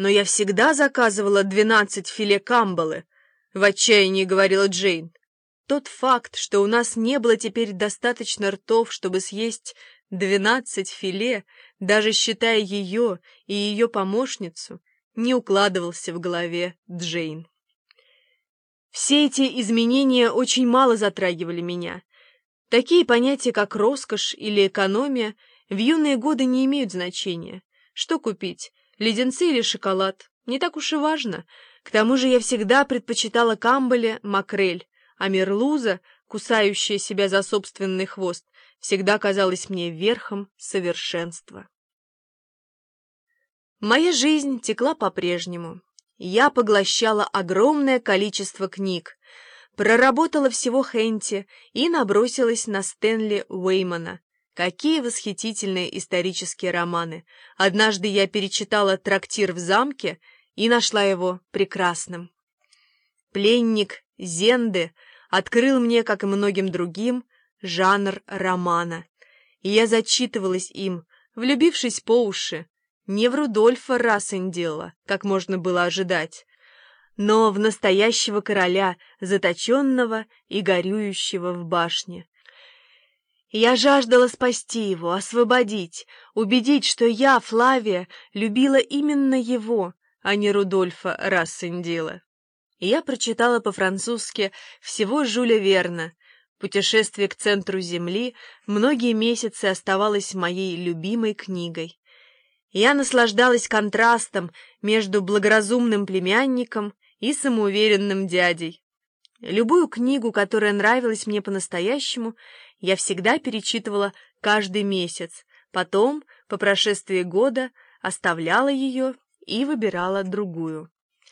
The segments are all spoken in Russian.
«Но я всегда заказывала 12 филе камбалы», — в отчаянии говорила Джейн. Тот факт, что у нас не было теперь достаточно ртов, чтобы съесть 12 филе, даже считая ее и ее помощницу, не укладывался в голове Джейн. Все эти изменения очень мало затрагивали меня. Такие понятия, как роскошь или экономия, в юные годы не имеют значения. Что купить, леденцы или шоколад? Не так уж и важно. К тому же я всегда предпочитала камбале макрель, а мерлуза, кусающая себя за собственный хвост, всегда казалась мне верхом совершенства. Моя жизнь текла по-прежнему. Я поглощала огромное количество книг, проработала всего Хенти и набросилась на Стэнли Уэймана. Какие восхитительные исторические романы! Однажды я перечитала «Трактир в замке» и нашла его прекрасным. «Пленник Зенды» открыл мне, как и многим другим, жанр романа, и я зачитывалась им, влюбившись по уши, не в Рудольфа Рассендела, как можно было ожидать, но в настоящего короля, заточенного и горюющего в башне. Я жаждала спасти его, освободить, убедить, что я, Флавия, любила именно его, а не Рудольфа Рассендела. Я прочитала по-французски всего Жюля Верна. «Путешествие к центру Земли» многие месяцы оставалось моей любимой книгой. Я наслаждалась контрастом между благоразумным племянником и самоуверенным дядей. Любую книгу, которая нравилась мне по-настоящему, я всегда перечитывала каждый месяц, потом, по прошествии года, оставляла ее и выбирала другую.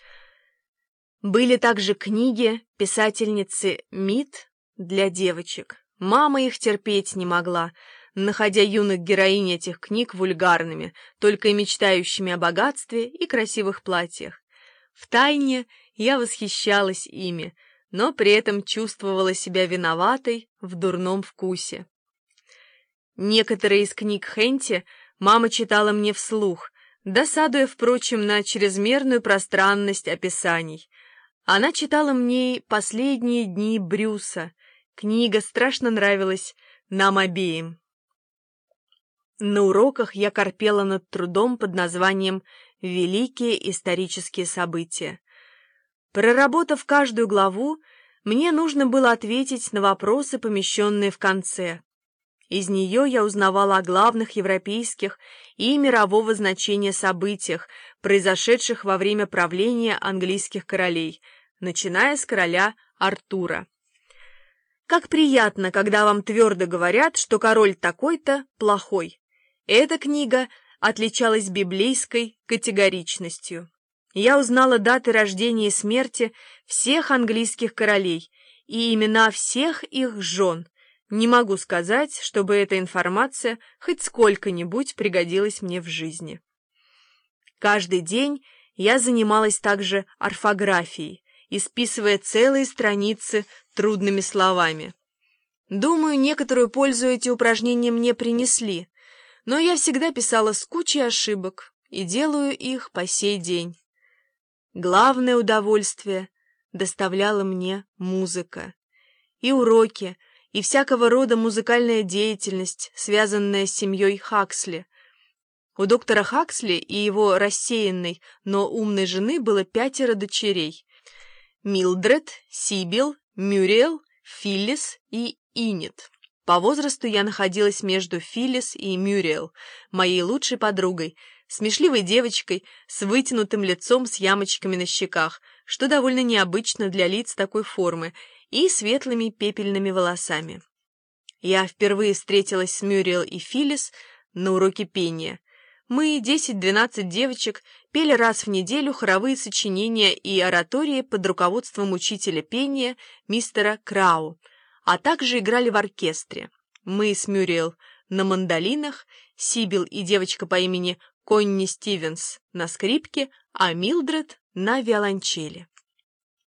Были также книги писательницы Мид для девочек. Мама их терпеть не могла, находя юных героинь этих книг вульгарными, только и мечтающими о богатстве и красивых платьях. Втайне я восхищалась ими, но при этом чувствовала себя виноватой в дурном вкусе. Некоторые из книг Хенти мама читала мне вслух, досадуя, впрочем, на чрезмерную пространность описаний. Она читала мне «Последние дни Брюса». Книга страшно нравилась нам обеим. На уроках я корпела над трудом под названием «Великие исторические события». Проработав каждую главу, мне нужно было ответить на вопросы, помещенные в конце. Из нее я узнавала о главных европейских и мирового значения событиях, произошедших во время правления английских королей, начиная с короля Артура. Как приятно, когда вам твердо говорят, что король такой-то плохой. Эта книга отличалась библейской категоричностью. Я узнала даты рождения и смерти всех английских королей и имена всех их жен. Не могу сказать, чтобы эта информация хоть сколько-нибудь пригодилась мне в жизни. Каждый день я занималась также орфографией, исписывая целые страницы трудными словами. Думаю, некоторую пользу эти упражнения мне принесли, но я всегда писала с кучей ошибок и делаю их по сей день. Главное удовольствие доставляла мне музыка. И уроки, и всякого рода музыкальная деятельность, связанная с семьей Хаксли. У доктора Хаксли и его рассеянной, но умной жены было 5 дочерей: Милдред, Сибил, Мюриэл, Филлис и Инет. По возрасту я находилась между Филлис и Мюриэл, моей лучшей подругой, смешливой девочкой с вытянутым лицом с ямочками на щеках, что довольно необычно для лиц такой формы, и светлыми пепельными волосами. Я впервые встретилась с Мюриэл и Филлис на уроке пения. Мы, 10-12 девочек, пели раз в неделю хоровые сочинения и оратории под руководством учителя пения мистера Крау, а также играли в оркестре. Мы с Мюриэл на мандолинах, Сибил и девочка по имени Конни Стивенс на скрипке, а Милдред на виолончели.